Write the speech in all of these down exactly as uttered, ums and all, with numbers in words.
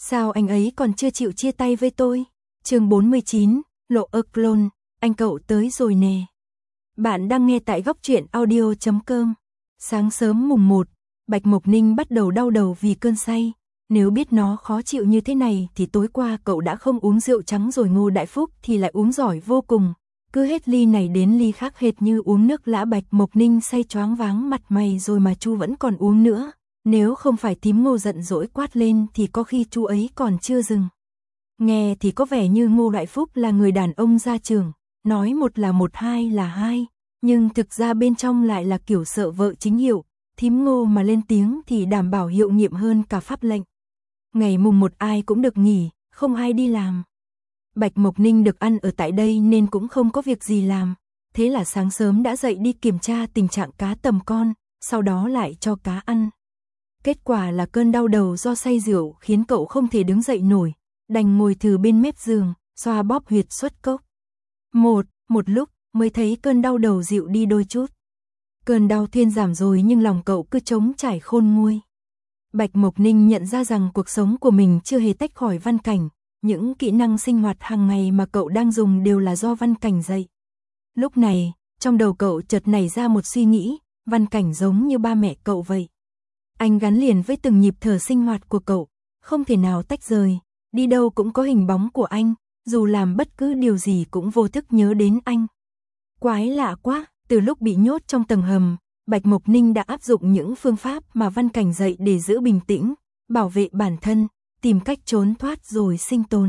Sao anh ấy còn chưa chịu chia tay với tôi? Chương bốn mươi chín, Lộ ơ clone, anh cậu tới rồi nè. Bạn đang nghe tại góc truyện audio chấm com. Sáng sớm mùng một, Bạch Mộc Ninh bắt đầu đau đầu vì cơn say. Nếu biết nó khó chịu như thế này thì tối qua cậu đã không uống rượu trắng rồi, Ngô Đại Phúc thì lại uống giỏi vô cùng. Cứ hết ly này đến ly khác hệt như uống nước lã. Bạch Mộc Ninh say choáng váng mặt mày rồi mà Chu vẫn còn uống nữa. Nếu không phải thím Ngô giận dỗi quát lên thì có khi Chu ấy còn chưa dừng. Nghe thì có vẻ như Ngô Đại Phúc là người đàn ông gia trưởng, nói một là một, hai là hai, nhưng thực ra bên trong lại là kiểu sợ vợ chính hiệu. Thím Ngô mà lên tiếng thì đảm bảo hiệu nghiệm hơn cả pháp lệnh. Ngày mùng một ai cũng được nghỉ, không ai đi làm. Bạch Mộc Ninh được ăn ở tại đây nên cũng không có việc gì làm. Thế là sáng sớm đã dậy đi kiểm tra tình trạng cá tầm con, sau đó lại cho cá ăn. Kết quả là cơn đau đầu do say rượu khiến cậu không thể đứng dậy nổi, đành ngồi thừ bên mép giường, xoa bóp huyệt xuất cốc. Một, một lúc mới thấy cơn đau đầu dịu đi đôi chút. Cơn đau thuyên giảm rồi nhưng lòng cậu cứ trống trải khôn nguôi. Bạch Mộc Ninh nhận ra rằng cuộc sống của mình chưa hề tách khỏi Văn Cảnh, những kỹ năng sinh hoạt hàng ngày mà cậu đang dùng đều là do Văn Cảnh dạy. Lúc này, trong đầu cậu chợt nảy ra một suy nghĩ, Văn Cảnh giống như ba mẹ cậu vậy. Anh gắn liền với từng nhịp thở sinh hoạt của cậu, không thể nào tách rời, đi đâu cũng có hình bóng của anh, dù làm bất cứ điều gì cũng vô thức nhớ đến anh. Quái lạ quá, từ lúc bị nhốt trong tầng hầm, Bạch Mộc Ninh đã áp dụng những phương pháp mà Văn Cảnh dạy để giữ bình tĩnh, bảo vệ bản thân, tìm cách trốn thoát rồi sinh tồn.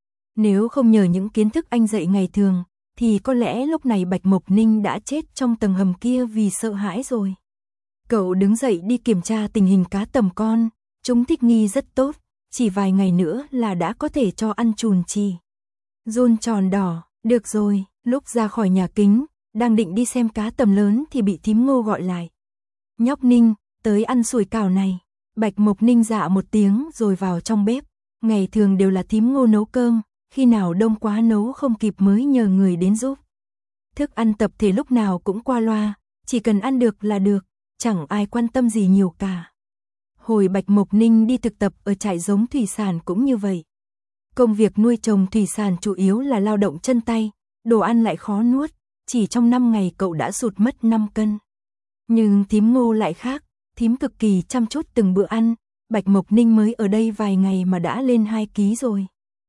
Nếu không nhờ những kiến thức anh dạy ngày thường, thì có lẽ lúc này Bạch Mộc Ninh đã chết trong tầng hầm kia vì sợ hãi rồi. Cậu đứng dậy đi kiểm tra tình hình cá tầm con, chúng thích nghi rất tốt, chỉ vài ngày nữa là đã có thể cho ăn chùn chì. Giun tròn đỏ, được rồi, lúc ra khỏi nhà kính, đang định đi xem cá tầm lớn thì bị thím Ngô gọi lại. Nhóc Ninh, tới ăn sủi cảo này. Bạch Mộc Ninh dạ một tiếng rồi vào trong bếp. Ngày thường đều là thím Ngô nấu cơm, khi nào đông quá nấu không kịp mới nhờ người đến giúp. Thức ăn tập thể lúc nào cũng qua loa, chỉ cần ăn được là được, chẳng ai quan tâm gì nhiều cả. Hồi Bạch Mộc Ninh đi thực tập ở trại giống thủy sản cũng như vậy. Công việc nuôi trồng thủy sản chủ yếu là lao động chân tay, đồ ăn lại khó nuốt, chỉ trong năm ngày cậu đã sụt mất năm cân. Nhưng thím Ngô lại khác, thím cực kỳ chăm chút từng bữa ăn, Bạch Mộc Ninh mới ở đây vài ngày mà đã lên hai ký rồi.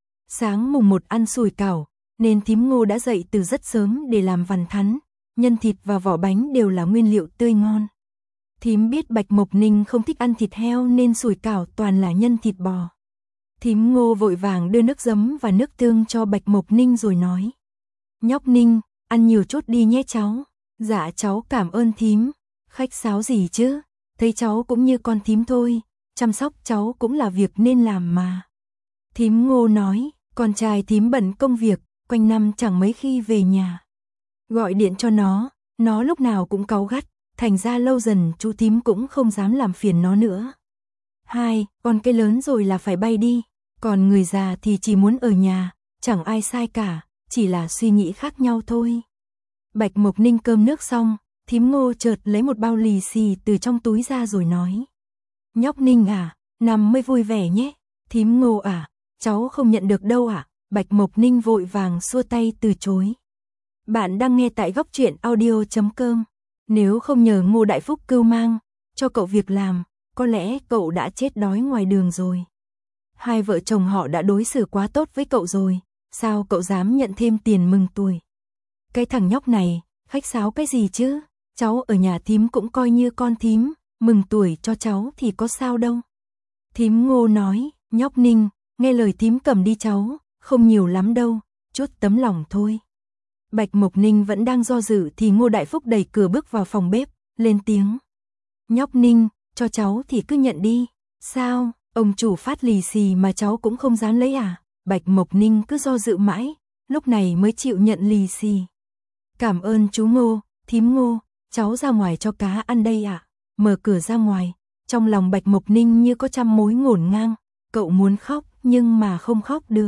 Sáng mùng một ăn sủi cảo, nên thím Ngô đã dậy từ rất sớm để làm vằn thắn, nhân thịt và vỏ bánh đều là nguyên liệu tươi ngon. Thím biết Bạch Mộc Ninh không thích ăn thịt heo nên sủi cảo toàn là nhân thịt bò. Thím Ngô vội vàng đưa nước giấm và nước tương cho Bạch Mộc Ninh rồi nói: Nhóc Ninh, ăn nhiều chút đi nhé cháu. Dạ cháu cảm ơn thím. Khách sáo gì chứ, thấy cháu cũng như con thím thôi, chăm sóc cháu cũng là việc nên làm mà. Thím Ngô nói, con trai thím bận công việc, quanh năm chẳng mấy khi về nhà. Gọi điện cho nó, nó lúc nào cũng cáu gắt, thành ra lâu dần chú thím cũng không dám làm phiền nó nữa. Hai, con cái lớn rồi là phải bay đi, còn người già thì chỉ muốn ở nhà, chẳng ai sai cả, chỉ là suy nghĩ khác nhau thôi. Bạch Mộc Ninh cơm nước xong, thím Ngô chợt lấy một bao lì xì từ trong túi ra rồi nói: Nhóc Ninh à, nằm mới vui vẻ nhé. Thím Ngô à, cháu không nhận được đâu ạ. À? Bạch Mộc Ninh vội vàng xua tay từ chối. Bạn đang nghe tại góc truyện audio chấm com. Nếu không nhờ Ngô Đại Phúc cưu mang cho cậu việc làm, có lẽ cậu đã chết đói ngoài đường rồi. Hai vợ chồng họ đã đối xử quá tốt với cậu rồi, sao cậu dám nhận thêm tiền mừng tuổi? Cái thằng nhóc này, khách sáo cái gì chứ? Cháu ở nhà thím cũng coi như con thím, mừng tuổi cho cháu thì có sao đâu. Thím Ngô nói, nhóc Ninh, nghe lời thím cầm đi cháu, không nhiều lắm đâu, chút tấm lòng thôi. Bạch Mộc Ninh vẫn đang do dự thì Ngô Đại Phúc đẩy cửa bước vào phòng bếp, lên tiếng: Nhóc Ninh, cho cháu thì cứ nhận đi. Sao, ông chủ phát lì xì mà cháu cũng không dám lấy à? Bạch Mộc Ninh cứ do dự mãi, lúc này mới chịu nhận lì xì. Cảm ơn chú Ngô, thím Ngô, cháu ra ngoài cho cá ăn đây ạ. À? Mở cửa ra ngoài, trong lòng Bạch Mộc Ninh như có trăm mối ngổn ngang, cậu muốn khóc nhưng mà không khóc được.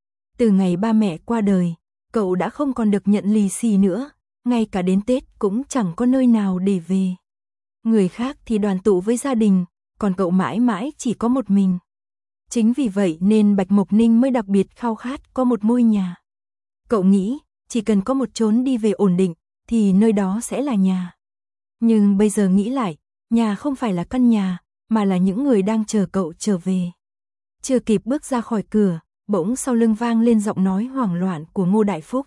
Từ ngày ba mẹ qua đời, cậu đã không còn được nhận lì xì nữa, ngay cả đến Tết cũng chẳng có nơi nào để về. Người khác thì đoàn tụ với gia đình, còn cậu mãi mãi chỉ có một mình. Chính vì vậy nên Bạch Mộc Ninh mới đặc biệt khao khát có một ngôi nhà. Cậu nghĩ, chỉ cần có một chốn đi về ổn định, thì nơi đó sẽ là nhà. Nhưng bây giờ nghĩ lại, nhà không phải là căn nhà, mà là những người đang chờ cậu trở về. Chưa kịp bước ra khỏi cửa, bỗng sau lưng vang lên giọng nói hoảng loạn của Ngô Đại Phúc.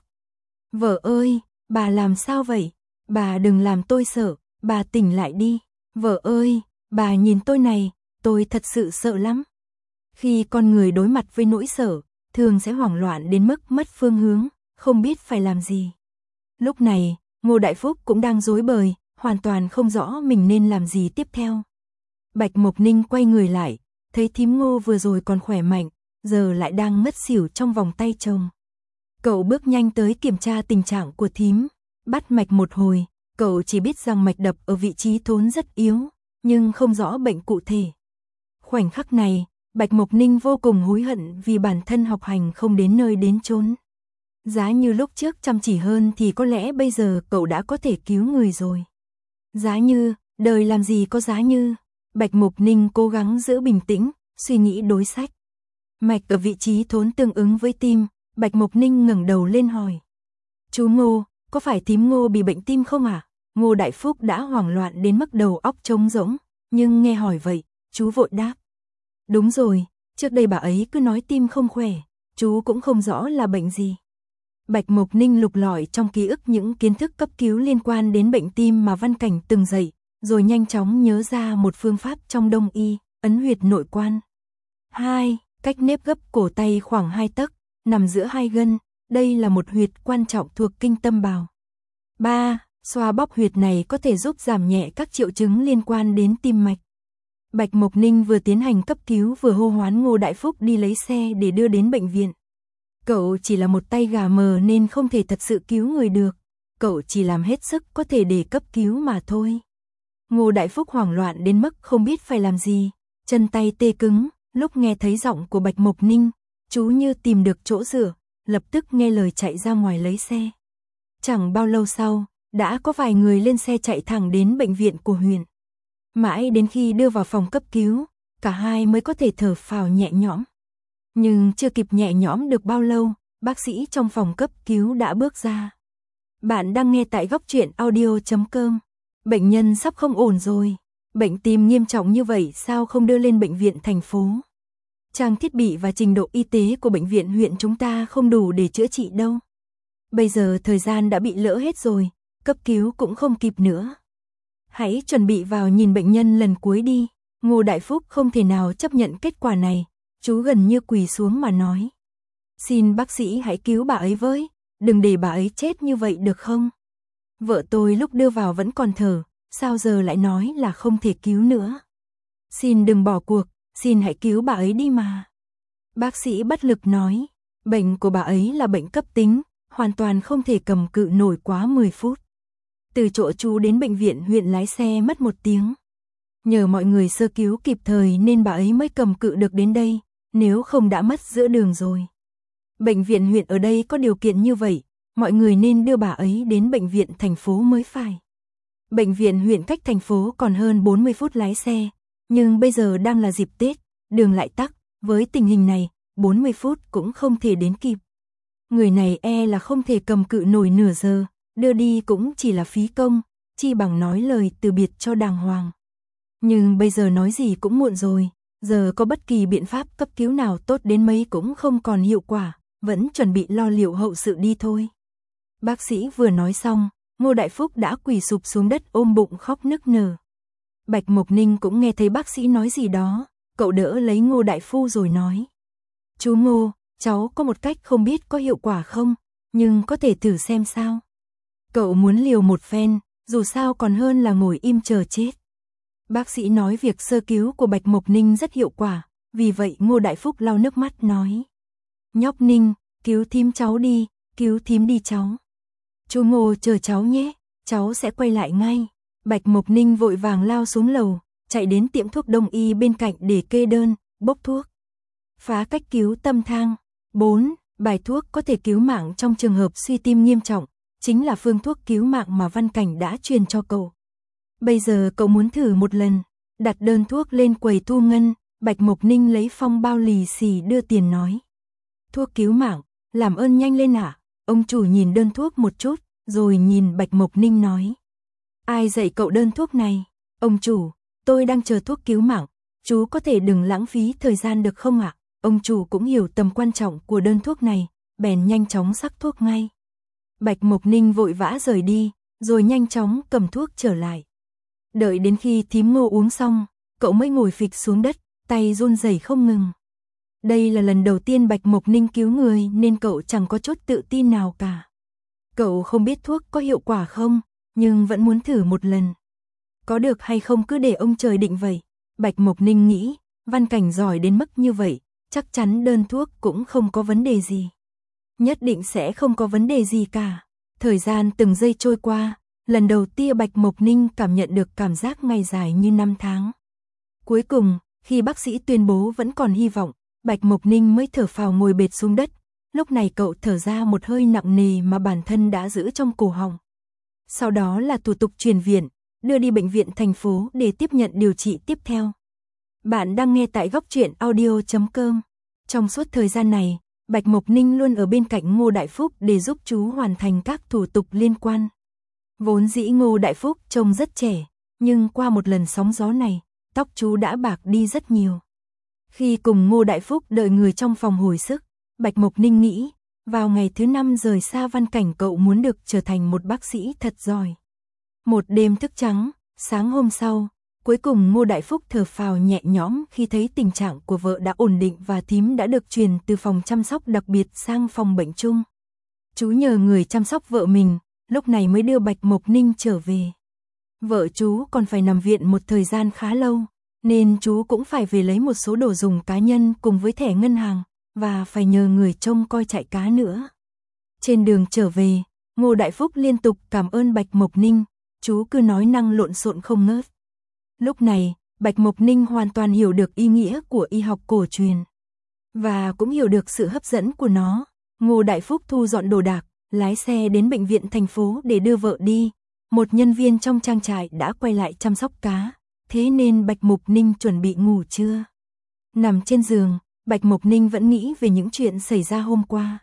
Vợ ơi, bà làm sao vậy? Bà đừng làm tôi sợ, bà tỉnh lại đi. Vợ ơi, bà nhìn tôi này, tôi thật sự sợ lắm. Khi con người đối mặt với nỗi sợ, thường sẽ hoảng loạn đến mức mất phương hướng, không biết phải làm gì. Lúc này, Ngô Đại Phúc cũng đang rối bời, hoàn toàn không rõ mình nên làm gì tiếp theo. Bạch Mộc Ninh quay người lại, thấy thím Ngô vừa rồi còn khỏe mạnh, giờ lại đang ngất xỉu trong vòng tay chồng. Cậu bước nhanh tới kiểm tra tình trạng của thím, bắt mạch một hồi, cậu chỉ biết rằng mạch đập ở vị trí thốn rất yếu, nhưng không rõ bệnh cụ thể. Khoảnh khắc này, Bạch Mộc Ninh vô cùng hối hận vì bản thân học hành không đến nơi đến chốn. Giá như lúc trước chăm chỉ hơn thì có lẽ bây giờ cậu đã có thể cứu người rồi. Giá như, đời làm gì có giá như. Bạch Mộc Ninh cố gắng giữ bình tĩnh, suy nghĩ đối sách. Mạch ở vị trí thốn tương ứng với tim, Bạch Mộc Ninh ngẩng đầu lên hỏi. Chú Ngô, có phải thím Ngô bị bệnh tim không ạ? À? Ngô Đại Phúc đã hoảng loạn đến mức đầu óc trống rỗng, nhưng nghe hỏi vậy, chú vội đáp. Đúng rồi, trước đây bà ấy cứ nói tim không khỏe, chú cũng không rõ là bệnh gì. Bạch Mộc Ninh lục lọi trong ký ức những kiến thức cấp cứu liên quan đến bệnh tim mà Văn Cảnh từng dạy, rồi nhanh chóng nhớ ra một phương pháp trong Đông y, ấn huyệt nội quan. hai. Cách nếp gấp cổ tay khoảng hai tấc, nằm giữa hai gân, đây là một huyệt quan trọng thuộc kinh tâm bào. ba. Xoa bóp huyệt này có thể giúp giảm nhẹ các triệu chứng liên quan đến tim mạch. Bạch Mộc Ninh vừa tiến hành cấp cứu vừa hô hoán Ngô Đại Phúc đi lấy xe để đưa đến bệnh viện. Cậu chỉ là một tay gà mờ nên không thể thật sự cứu người được, cậu chỉ làm hết sức có thể để cấp cứu mà thôi. Ngô Đại Phúc hoảng loạn đến mức không biết phải làm gì, chân tay tê cứng, lúc nghe thấy giọng của Bạch Mộc Ninh, chú như tìm được chỗ dựa, lập tức nghe lời chạy ra ngoài lấy xe. Chẳng bao lâu sau, đã có vài người lên xe chạy thẳng đến bệnh viện của huyện. Mãi đến khi đưa vào phòng cấp cứu, cả hai mới có thể thở phào nhẹ nhõm. Nhưng chưa kịp nhẹ nhõm được bao lâu, bác sĩ trong phòng cấp cứu đã bước ra. Bạn đang nghe tại góc truyện audio chấm com. Bệnh nhân sắp không ổn rồi. Bệnh tim nghiêm trọng như vậy sao không đưa lên bệnh viện thành phố? Trang thiết bị và trình độ y tế của bệnh viện huyện chúng ta không đủ để chữa trị đâu. Bây giờ thời gian đã bị lỡ hết rồi, cấp cứu cũng không kịp nữa. Hãy chuẩn bị vào nhìn bệnh nhân lần cuối đi. Ngô Đại Phúc không thể nào chấp nhận kết quả này, chú gần như quỳ xuống mà nói. Xin bác sĩ hãy cứu bà ấy với, đừng để bà ấy chết như vậy được không? Vợ tôi lúc đưa vào vẫn còn thở, sao giờ lại nói là không thể cứu nữa? Xin đừng bỏ cuộc, xin hãy cứu bà ấy đi mà. Bác sĩ bất lực nói, bệnh của bà ấy là bệnh cấp tính, hoàn toàn không thể cầm cự nổi quá mười phút. Từ chỗ chú đến bệnh viện huyện lái xe mất một tiếng. Nhờ mọi người sơ cứu kịp thời nên bà ấy mới cầm cự được đến đây, nếu không đã mất giữa đường rồi. Bệnh viện huyện ở đây có điều kiện như vậy, mọi người nên đưa bà ấy đến bệnh viện thành phố mới phải. Bệnh viện huyện cách thành phố còn hơn bốn mươi phút lái xe, nhưng bây giờ đang là dịp Tết, đường lại tắc, với tình hình này, bốn mươi phút cũng không thể đến kịp. Người này e là không thể cầm cự nổi nửa giờ, đưa đi cũng chỉ là phí công, chi bằng nói lời từ biệt cho đàng hoàng. Nhưng bây giờ nói gì cũng muộn rồi, giờ có bất kỳ biện pháp cấp cứu nào tốt đến mấy cũng không còn hiệu quả, vẫn chuẩn bị lo liệu hậu sự đi thôi. Bác sĩ vừa nói xong, Ngô Đại Phúc đã quỳ sụp xuống đất ôm bụng khóc nức nở. Bạch Mộc Ninh cũng nghe thấy bác sĩ nói gì đó, cậu đỡ lấy Ngô Đại Phu rồi nói. Chú Ngô, cháu có một cách không biết có hiệu quả không, nhưng có thể thử xem sao. Cậu muốn liều một phen, dù sao còn hơn là ngồi im chờ chết. Bác sĩ nói việc sơ cứu của Bạch Mộc Ninh rất hiệu quả, vì vậy Ngô Đại Phúc lau nước mắt nói. Nhóc Ninh, cứu thím cháu đi, cứu thím đi cháu. Chú Ngô chờ cháu nhé, cháu sẽ quay lại ngay. Bạch Mộc Ninh vội vàng lao xuống lầu, chạy đến tiệm thuốc đông y bên cạnh để kê đơn, bốc thuốc. Phá cách cứu tâm thang. bốn. Bài thuốc có thể cứu mạng trong trường hợp suy tim nghiêm trọng, chính là phương thuốc cứu mạng mà Văn Cảnh đã truyền cho cậu. Bây giờ cậu muốn thử một lần, đặt đơn thuốc lên quầy thu ngân, Bạch Mộc Ninh lấy phong bao lì xì đưa tiền nói. Thuốc cứu mạng, làm ơn nhanh lên ạ. Ông chủ nhìn đơn thuốc một chút, rồi nhìn Bạch Mộc Ninh nói. Ai dạy cậu đơn thuốc này? Ông chủ, tôi đang chờ thuốc cứu mạng, chú có thể đừng lãng phí thời gian được không ạ? Ông chủ cũng hiểu tầm quan trọng của đơn thuốc này, bèn nhanh chóng sắc thuốc ngay. Bạch Mộc Ninh vội vã rời đi, rồi nhanh chóng cầm thuốc trở lại. Đợi đến khi thím Ngô uống xong, cậu mới ngồi phịch xuống đất, tay run rẩy không ngừng. Đây là lần đầu tiên Bạch Mộc Ninh cứu người nên cậu chẳng có chút tự tin nào cả. Cậu không biết thuốc có hiệu quả không, nhưng vẫn muốn thử một lần. Có được hay không cứ để ông trời định vậy. Bạch Mộc Ninh nghĩ, Văn Cảnh giỏi đến mức như vậy, chắc chắn đơn thuốc cũng không có vấn đề gì. Nhất định sẽ không có vấn đề gì cả. Thời gian từng giây trôi qua, lần đầu tiên Bạch Mộc Ninh cảm nhận được cảm giác ngày dài như năm tháng. Cuối cùng, khi bác sĩ tuyên bố vẫn còn hy vọng, Bạch Mộc Ninh mới thở phào ngồi bệt xuống đất. Lúc này cậu thở ra một hơi nặng nề mà bản thân đã giữ trong cổ họng. Sau đó là thủ tục chuyển viện, đưa đi bệnh viện thành phố để tiếp nhận điều trị tiếp theo. Bạn đang nghe tại góc truyện audio chấm com. Trong suốt thời gian này, Bạch Mộc Ninh luôn ở bên cạnh Ngô Đại Phúc để giúp chú hoàn thành các thủ tục liên quan. Vốn dĩ Ngô Đại Phúc trông rất trẻ, nhưng qua một lần sóng gió này, tóc chú đã bạc đi rất nhiều. Khi cùng Ngô Đại Phúc đợi người trong phòng hồi sức, Bạch Mộc Ninh nghĩ, vào ngày thứ năm rời xa Văn Cảnh cậu muốn được trở thành một bác sĩ thật giỏi. Một đêm thức trắng, sáng hôm sau, cuối cùng Ngô Đại Phúc thở phào nhẹ nhõm khi thấy tình trạng của vợ đã ổn định và thím đã được truyền từ phòng chăm sóc đặc biệt sang phòng bệnh chung. Chú nhờ người chăm sóc vợ mình, lúc này mới đưa Bạch Mộc Ninh trở về. Vợ chú còn phải nằm viện một thời gian khá lâu, nên chú cũng phải về lấy một số đồ dùng cá nhân cùng với thẻ ngân hàng, và phải nhờ người trông coi trại cá nữa. Trên đường trở về, Ngô Đại Phúc liên tục cảm ơn Bạch Mộc Ninh, chú cứ nói năng lộn xộn không ngớt. Lúc này, Bạch Mộc Ninh hoàn toàn hiểu được ý nghĩa của y học cổ truyền, và cũng hiểu được sự hấp dẫn của nó. Ngô Đại Phúc thu dọn đồ đạc, lái xe đến bệnh viện thành phố để đưa vợ đi. Một nhân viên trong trang trại đã quay lại chăm sóc cá, thế nên Bạch Mộc Ninh chuẩn bị ngủ trưa. Nằm trên giường, Bạch Mộc Ninh vẫn nghĩ về những chuyện xảy ra hôm qua.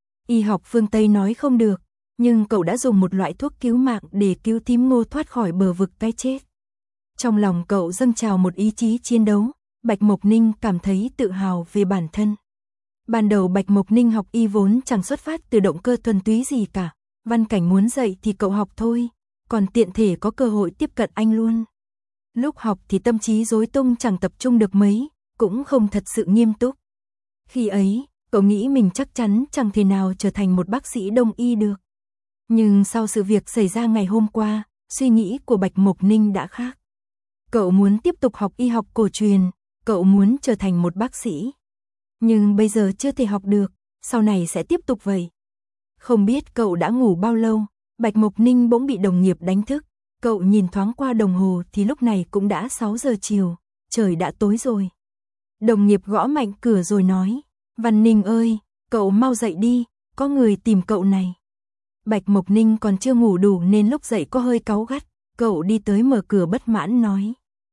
Y học phương Tây nói không được, nhưng cậu đã dùng một loại thuốc cứu mạng để cứu thím Ngô thoát khỏi bờ vực cái chết. Trong lòng cậu dâng trào một ý chí chiến đấu, Bạch Mộc Ninh cảm thấy tự hào về bản thân. Ban đầu Bạch Mộc Ninh học y vốn chẳng xuất phát từ động cơ thuần túy gì cả, Văn Cảnh muốn dạy thì cậu học thôi, còn tiện thể có cơ hội tiếp cận anh luôn. Lúc học thì tâm trí rối tung chẳng tập trung được mấy, cũng không thật sự nghiêm túc. Khi ấy, cậu nghĩ mình chắc chắn chẳng thể nào trở thành một bác sĩ đông y được. Nhưng sau sự việc xảy ra ngày hôm qua, suy nghĩ của Bạch Mộc Ninh đã khác. Cậu muốn tiếp tục học y học cổ truyền, cậu muốn trở thành một bác sĩ. Nhưng bây giờ chưa thể học được, sau này sẽ tiếp tục vậy. Không biết cậu đã ngủ bao lâu, Bạch Mộc Ninh bỗng bị đồng nghiệp đánh thức. Cậu nhìn thoáng qua đồng hồ thì lúc này cũng đã sáu giờ chiều, trời đã tối rồi. Đồng nghiệp gõ mạnh cửa rồi nói, Văn Ninh ơi, cậu mau dậy đi, có người tìm cậu này. Bạch Mộc Ninh còn chưa ngủ đủ nên lúc dậy có hơi cáu gắt, cậu đi tới mở cửa bất mãn nói.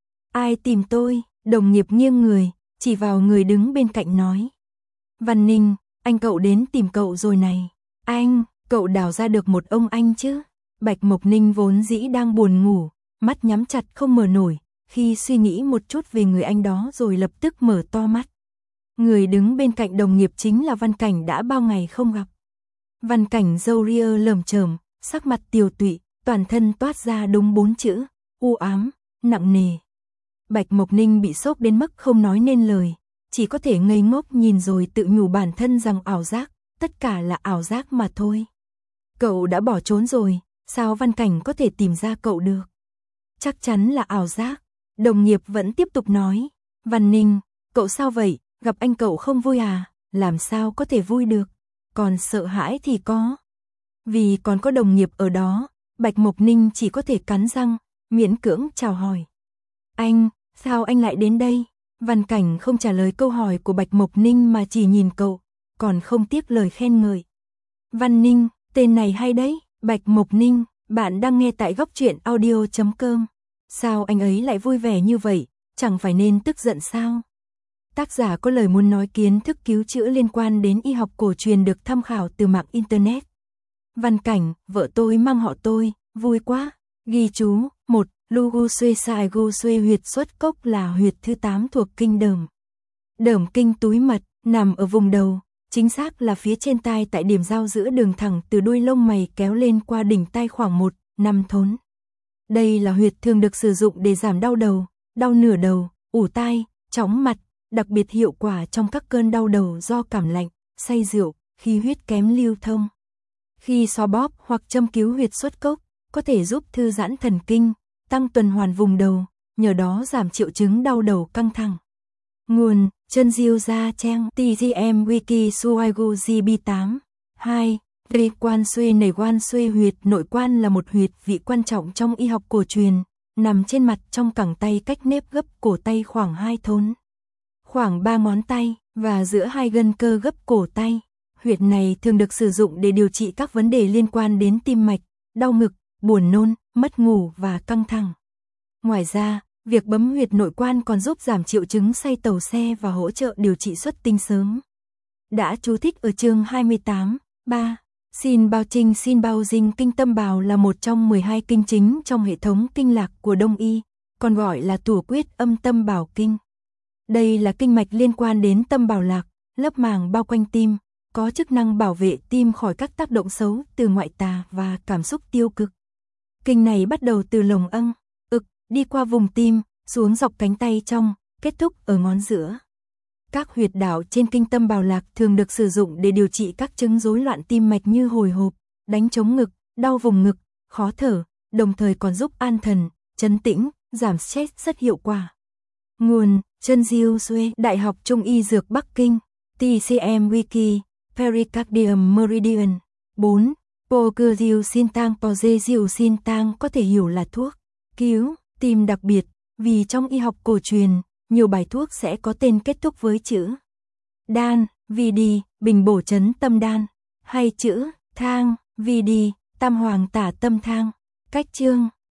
Ai tìm tôi? Đồng nghiệp nghiêng người, chỉ vào người đứng bên cạnh nói. Văn Ninh, anh cậu đến tìm cậu rồi này. Anh, cậu đào ra được một ông anh chứ? Bạch Mộc Ninh vốn dĩ đang buồn ngủ, mắt nhắm chặt không mở nổi, khi suy nghĩ một chút về người anh đó rồi lập tức mở to mắt. Người đứng bên cạnh đồng nghiệp chính là Văn Cảnh đã bao ngày không gặp. Văn Cảnh râu ria lởm chởm, sắc mặt tiều tụy, toàn thân toát ra đúng bốn chữ, u ám, nặng nề. Bạch Mộc Ninh bị sốc đến mức không nói nên lời, chỉ có thể ngây ngốc nhìn rồi tự nhủ bản thân rằng ảo giác, tất cả là ảo giác mà thôi. Cậu đã bỏ trốn rồi, sao Văn Cảnh có thể tìm ra cậu được? Chắc chắn là ảo giác. Đồng nghiệp vẫn tiếp tục nói, Văn Ninh, cậu sao vậy, gặp anh cậu không vui à? Làm sao có thể vui được, còn sợ hãi thì có. Vì còn có đồng nghiệp ở đó, Bạch Mộc Ninh chỉ có thể cắn răng, miễn cưỡng chào hỏi. Anh, sao anh lại đến đây? Văn Cảnh không trả lời câu hỏi của Bạch Mộc Ninh mà chỉ nhìn cậu, còn không tiếc lời khen ngợi. Văn Ninh, tên này hay đấy. Bạch Mộc Ninh, bạn đang nghe tại góc truyện audio chấm com. Sao anh ấy lại vui vẻ như vậy, chẳng phải nên tức giận sao? Tác giả có lời muốn nói kiến thức cứu chữa liên quan đến y học cổ truyền được tham khảo từ mạng Internet. Văn cảnh, vợ tôi mang họ tôi, vui quá. Ghi chú, một. Lu gu xuê sai gu xuê huyệt xuất cốc là huyệt thứ tám thuộc kinh đờm. Đờm kinh túi mật, nằm ở vùng đầu, chính xác là phía trên tai tại điểm giao giữa đường thẳng từ đuôi lông mày kéo lên qua đỉnh tai khoảng một đến năm thốn. Đây là huyệt thường được sử dụng để giảm đau đầu, đau nửa đầu, ủ tai, chóng mặt, đặc biệt hiệu quả trong các cơn đau đầu do cảm lạnh, say rượu, khi huyết kém lưu thông. Khi xoa bóp hoặc châm cứu huyệt xuất cốc, có thể giúp thư giãn thần kinh, tăng tuần hoàn vùng đầu, nhờ đó giảm triệu chứng đau đầu căng thẳng. Nguồn: Chân Diêu Gia Trang tê giê em Wiki Suigu G B tám. hai. Về quan xuê nảy quan xuê huyệt nội quan là một huyệt vị quan trọng trong y học cổ truyền, nằm trên mặt trong cẳng tay cách nếp gấp cổ tay khoảng hai thốn, khoảng ba ngón tay, và giữa hai gân cơ gấp cổ tay. Huyệt này thường được sử dụng để điều trị các vấn đề liên quan đến tim mạch, đau ngực, buồn nôn, mất ngủ và căng thẳng. Ngoài ra, việc bấm huyệt nội quan còn giúp giảm triệu chứng say tàu xe và hỗ trợ điều trị xuất tinh sớm. Đã chú thích ở chương hai mươi tám. ba. Xin bao trinh xin bao dinh kinh tâm bào là một trong mười hai kinh chính trong hệ thống kinh lạc của Đông y, còn gọi là tủ quyết âm tâm bào kinh. Đây là kinh mạch liên quan đến tâm bào lạc, lớp màng bao quanh tim, có chức năng bảo vệ tim khỏi các tác động xấu từ ngoại tà và cảm xúc tiêu cực. Kinh này bắt đầu từ lồng âng, ực, đi qua vùng tim, xuống dọc cánh tay trong, kết thúc ở ngón giữa. Các huyệt đạo trên kinh tâm bào lạc thường được sử dụng để điều trị các chứng rối loạn tim mạch như hồi hộp, đánh trống ngực, đau vùng ngực, khó thở, đồng thời còn giúp an thần, trấn tĩnh, giảm stress rất hiệu quả. Nguồn: Chân Diêu Xuê, Đại học Trung y Dược Bắc Kinh, tê xê em Wiki, Pericardium Meridian. bốn. Pogurdiu Sintang Pogurdiu Sintang có thể hiểu là thuốc cứu tim đặc biệt, vì trong y học cổ truyền, nhiều bài thuốc sẽ có tên kết thúc với chữ đan, vi đi, bình bổ chấn tâm đan, hay chữ thang, vi đi, tam hoàng tả tâm thang. Cách chương